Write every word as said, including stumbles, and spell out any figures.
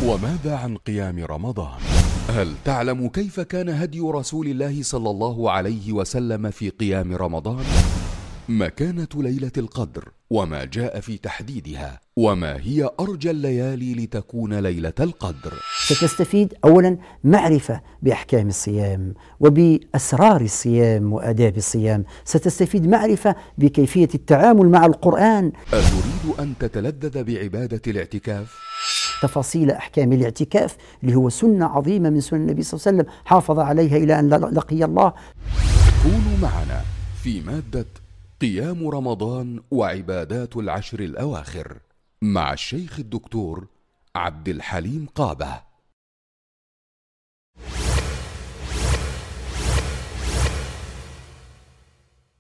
وماذا عن قيام رمضان؟ هل تعلم كيف كان هدي رسول الله صلى الله عليه وسلم في قيام رمضان؟ مكانة ليلة القدر وما جاء في تحديدها، وما هي أرجى الليالي لتكون ليلة القدر. ستستفيد أولا معرفة بأحكام الصيام وبأسرار الصيام وآداب الصيام. ستستفيد معرفة بكيفية التعامل مع القرآن. أتريد أن تتلذذ بعبادة الاعتكاف؟ تفاصيل أحكام الاعتكاف اللي هو سنة عظيمة من سنن النبي صلى الله عليه وسلم حافظ عليها إلى أن لقي الله. كونوا معنا في مادة قيام رمضان وعبادات العشر الأواخر مع الشيخ الدكتور عبد الحليم قابة.